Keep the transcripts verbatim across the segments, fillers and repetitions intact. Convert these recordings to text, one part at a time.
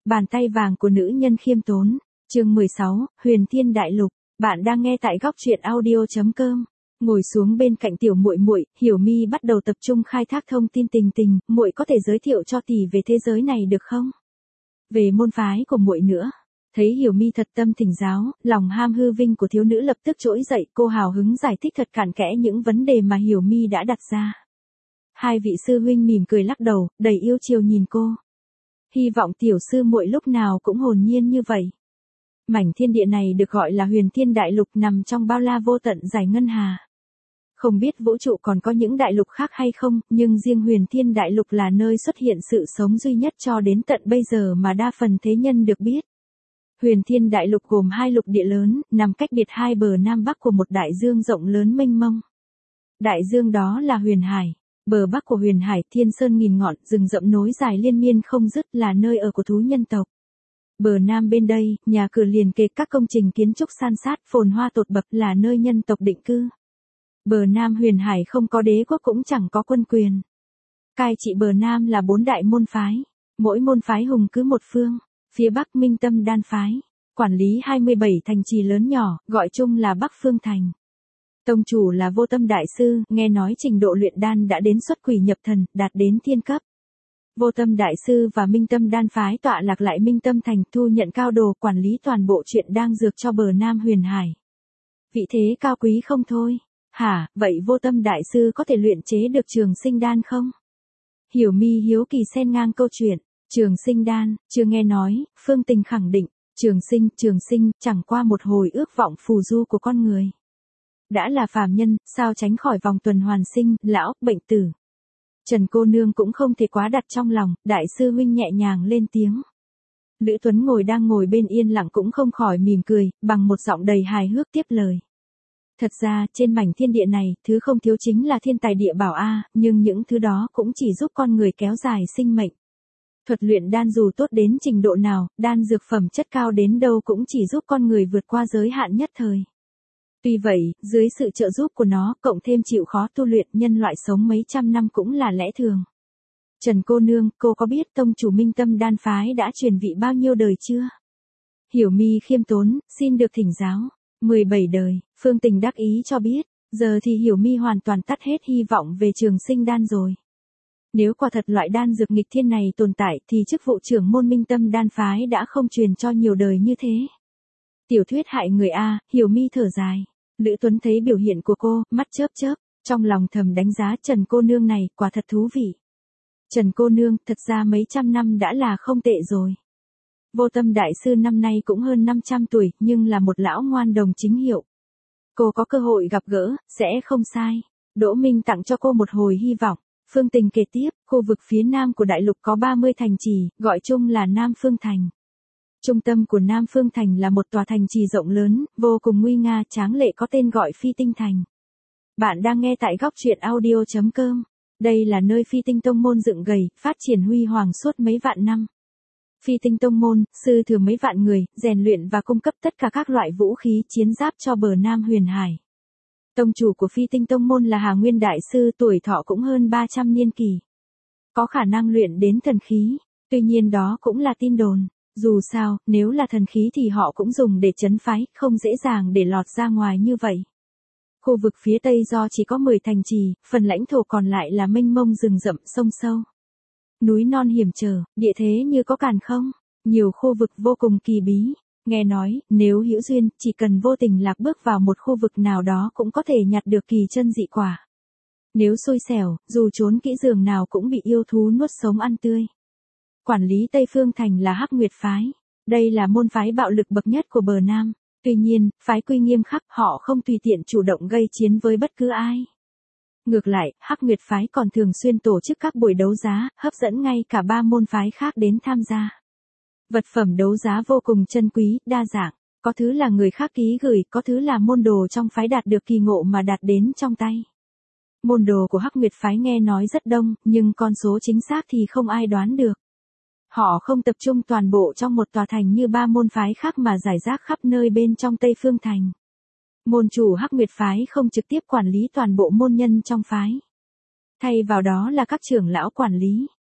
Bàn tay vàng của nữ nhân khiêm tốn. Chương mười sáu, Huyền Thiên Đại Lục. Bạn đang nghe tại góc truyện audio chấm com. Ngồi xuống bên cạnh tiểu muội muội, Hiểu Mi bắt đầu tập trung khai thác thông tin tình tình, muội có thể giới thiệu cho tỷ về thế giới này được không? Về môn phái của muội nữa. Thấy Hiểu Mi thật tâm thỉnh giáo, lòng ham hư vinh của thiếu nữ lập tức trỗi dậy, cô hào hứng giải thích thật cặn kẽ những vấn đề mà Hiểu Mi đã đặt ra. Hai vị sư huynh mỉm cười lắc đầu, đầy yêu chiều nhìn cô. Hy vọng tiểu sư muội lúc nào cũng hồn nhiên như vậy. Mảnh thiên địa này được gọi là Huyền Thiên Đại Lục, nằm trong bao la vô tận dài ngân hà. Không biết vũ trụ còn có những đại lục khác hay không, nhưng riêng Huyền Thiên Đại Lục là nơi xuất hiện sự sống duy nhất cho đến tận bây giờ mà đa phần thế nhân được biết. Huyền Thiên Đại Lục gồm hai lục địa lớn, nằm cách biệt hai bờ nam bắc của một đại dương rộng lớn mênh mông. Đại dương đó là Huyền Hải. Bờ bắc của Huyền Hải, thiên sơn nghìn ngọn, rừng rậm nối dài liên miên không dứt, là nơi ở của thú nhân tộc. Bờ nam bên đây, nhà cửa liền kề, các công trình kiến trúc san sát, phồn hoa tột bậc, là nơi nhân tộc định cư. Bờ nam Huyền Hải không có đế quốc cũng chẳng có quân quyền. Cai trị bờ nam là bốn đại môn phái, mỗi môn phái hùng cứ một phương. Phía bắc Minh Tâm Đan phái, quản lý hai mươi bảy thành trì lớn nhỏ, gọi chung là Bắc Phương Thành. Tông chủ là Vô Tâm Đại Sư, nghe nói trình độ luyện đan đã đến xuất quỷ nhập thần, đạt đến thiên cấp. Vô Tâm Đại Sư và Minh Tâm Đan phái tọa lạc lại Minh Tâm Thành, thu nhận cao đồ, quản lý toàn bộ chuyện đang dược cho bờ nam Huyền Hải. Vị thế cao quý không thôi. Hả, vậy Vô Tâm Đại Sư có thể luyện chế được Trường Sinh Đan không? Hiểu Mi hiếu kỳ xen ngang câu chuyện. Trường Sinh Đan, chưa nghe nói. Phương Tình khẳng định, Trường Sinh, Trường Sinh, chẳng qua một hồi ước vọng phù du của con người. Đã là phàm nhân, sao tránh khỏi vòng tuần hoàn sinh, lão, bệnh tử. Trần cô nương cũng không thể quá đặt trong lòng, đại sư huynh nhẹ nhàng lên tiếng. Lữ Tuấn ngồi đang ngồi bên yên lặng cũng không khỏi mỉm cười, bằng một giọng đầy hài hước tiếp lời. Thật ra, trên mảnh thiên địa này, thứ không thiếu chính là thiên tài địa bảo a, nhưng những thứ đó cũng chỉ giúp con người kéo dài sinh mệnh. Thuật luyện đan dù tốt đến trình độ nào, đan dược phẩm chất cao đến đâu cũng chỉ giúp con người vượt qua giới hạn nhất thời. Tuy vậy, dưới sự trợ giúp của nó, cộng thêm chịu khó tu luyện, nhân loại sống mấy trăm năm cũng là lẽ thường. Trần cô nương, cô có biết tông chủ Minh Tâm Đan phái đã truyền vị bao nhiêu đời chưa? Hiểu Mi khiêm tốn, xin được thỉnh giáo. mười bảy đời, Phương Tình đắc ý cho biết, giờ thì Hiểu Mi hoàn toàn tắt hết hy vọng về Trường Sinh Đan rồi. Nếu quả thật loại đan dược nghịch thiên này tồn tại thì chức vụ trưởng môn Minh Tâm Đan phái đã không truyền cho nhiều đời như thế. Tiểu thuyết hại người a, Hiểu Mi thở dài. Lữ Tuấn thấy biểu hiện của cô, mắt chớp chớp, trong lòng thầm đánh giá Trần cô nương này, quả thật thú vị. Trần cô nương, thật ra mấy trăm năm đã là không tệ rồi. Vô Tâm Đại Sư năm nay cũng hơn năm trăm tuổi, nhưng là một lão ngoan đồng chính hiệu. Cô có cơ hội gặp gỡ, sẽ không sai. Đỗ Minh tặng cho cô một hồi hy vọng. Phương Tình kể tiếp, khu vực phía nam của đại lục có ba mươi thành trì, gọi chung là Nam Phương Thành. Trung tâm của Nam Phương Thành là một tòa thành trì rộng lớn, vô cùng nguy nga tráng lệ có tên gọi Phi Tinh Thành. Bạn đang nghe tại góc truyện audio chấm com. Đây là nơi Phi Tinh Tông Môn dựng gầy, phát triển huy hoàng suốt mấy vạn năm. Phi Tinh Tông Môn, sư thừa mấy vạn người, rèn luyện và cung cấp tất cả các loại vũ khí chiến giáp cho bờ Nam Huyền Hải. Tông chủ của Phi Tinh Tông Môn là Hà Nguyên Đại Sư, tuổi thọ cũng hơn ba trăm niên kỳ. Có khả năng luyện đến thần khí, tuy nhiên đó cũng là tin đồn. Dù sao, nếu là thần khí thì họ cũng dùng để trấn phái, không dễ dàng để lọt ra ngoài như vậy. Khu vực phía tây do chỉ có mười thành trì, phần lãnh thổ còn lại là mênh mông rừng rậm sông sâu. Núi non hiểm trở, địa thế như có càn không, nhiều khu vực vô cùng kỳ bí. Nghe nói, nếu hữu duyên, chỉ cần vô tình lạc bước vào một khu vực nào đó cũng có thể nhặt được kỳ chân dị quả. Nếu xui xẻo, dù trốn kỹ giường nào cũng bị yêu thú nuốt sống ăn tươi. Quản lý Tây Phương Thành là Hắc Nguyệt phái. Đây là môn phái bạo lực bậc nhất của bờ Nam. Tuy nhiên, phái quy nghiêm khắc, họ không tùy tiện chủ động gây chiến với bất cứ ai. Ngược lại, Hắc Nguyệt phái còn thường xuyên tổ chức các buổi đấu giá, hấp dẫn ngay cả ba môn phái khác đến tham gia. Vật phẩm đấu giá vô cùng chân quý, đa dạng, có thứ là người khác ký gửi, có thứ là môn đồ trong phái đạt được kỳ ngộ mà đạt đến trong tay. Môn đồ của Hắc Nguyệt phái nghe nói rất đông, nhưng con số chính xác thì không ai đoán được. Họ không tập trung toàn bộ trong một tòa thành như ba môn phái khác mà rải rác khắp nơi bên trong Tây Phương Thành. Môn chủ Hắc Nguyệt phái không trực tiếp quản lý toàn bộ môn nhân trong phái. Thay vào đó là các trưởng lão quản lý.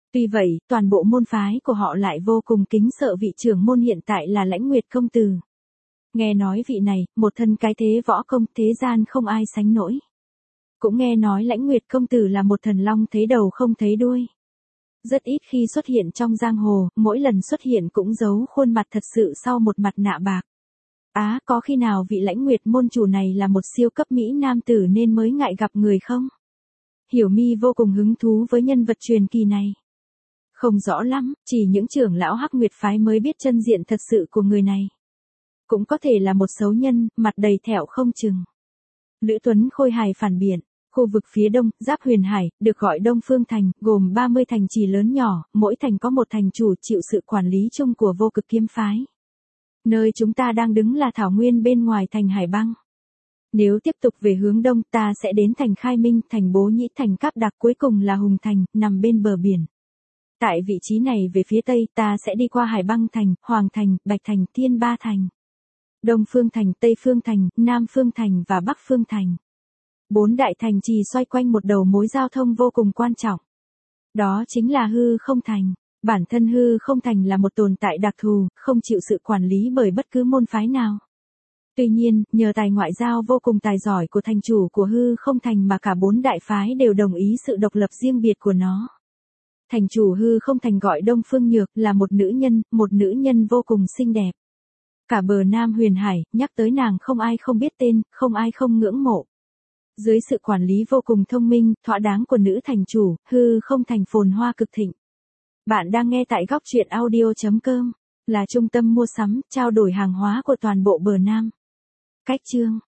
Tuy vậy, toàn bộ môn phái của họ lại vô cùng kính sợ vị trưởng môn hiện tại là Lãnh Nguyệt công tử. Nghe nói vị này, một thân cái thế võ công thế gian không ai sánh nổi. Cũng nghe nói Lãnh Nguyệt công tử là một thần long thấy đầu không thấy đuôi. Rất ít khi xuất hiện trong giang hồ, mỗi lần xuất hiện cũng giấu khuôn mặt thật sự sau một mặt nạ bạc. Á, à, có khi nào vị Lãnh Nguyệt môn chủ này là một siêu cấp mỹ nam tử nên mới ngại gặp người không? Hiểu Mi vô cùng hứng thú với nhân vật truyền kỳ này. Không rõ lắm, chỉ những trưởng lão Hắc Nguyệt phái mới biết chân diện thật sự của người này. Cũng có thể là một xấu nhân, mặt đầy thẹo không chừng. Lữ Tuấn Khôi hài phản biện, khu vực phía đông, giáp Huyền Hải, được gọi Đông Phương Thành, gồm ba mươi thành trì lớn nhỏ, mỗi thành có một thành chủ chịu sự quản lý chung của Vô Cực kiếm phái. Nơi chúng ta đang đứng là thảo nguyên bên ngoài thành Hải Băng. Nếu tiếp tục về hướng đông ta sẽ đến thành Khai Minh, thành Bố Nhĩ, thành Cáp Đặc, cuối cùng là Hùng Thành, nằm bên bờ biển. Tại vị trí này về phía tây ta sẽ đi qua Hải Băng Thành, Hoàng Thành, Bạch Thành, Thiên Ba Thành. Đông Phương Thành, Tây Phương Thành, Nam Phương Thành và Bắc Phương Thành. Bốn đại thành trì xoay quanh một đầu mối giao thông vô cùng quan trọng. Đó chính là Hư Không Thành. Bản thân Hư Không Thành là một tồn tại đặc thù, không chịu sự quản lý bởi bất cứ môn phái nào. Tuy nhiên, nhờ tài ngoại giao vô cùng tài giỏi của thành chủ của Hư Không Thành mà cả bốn đại phái đều đồng ý sự độc lập riêng biệt của nó. Thành chủ Hư Không Thành gọi Đông Phương Nhược là một nữ nhân, một nữ nhân vô cùng xinh đẹp. Cả bờ Nam Huyền Hải, nhắc tới nàng không ai không biết tên, không ai không ngưỡng mộ. Dưới sự quản lý vô cùng thông minh, thỏa đáng của nữ thành chủ, Hư Không Thành phồn hoa cực thịnh. Bạn đang nghe tại góc truyện audio chấm com, là trung tâm mua sắm, trao đổi hàng hóa của toàn bộ bờ Nam. Cách chương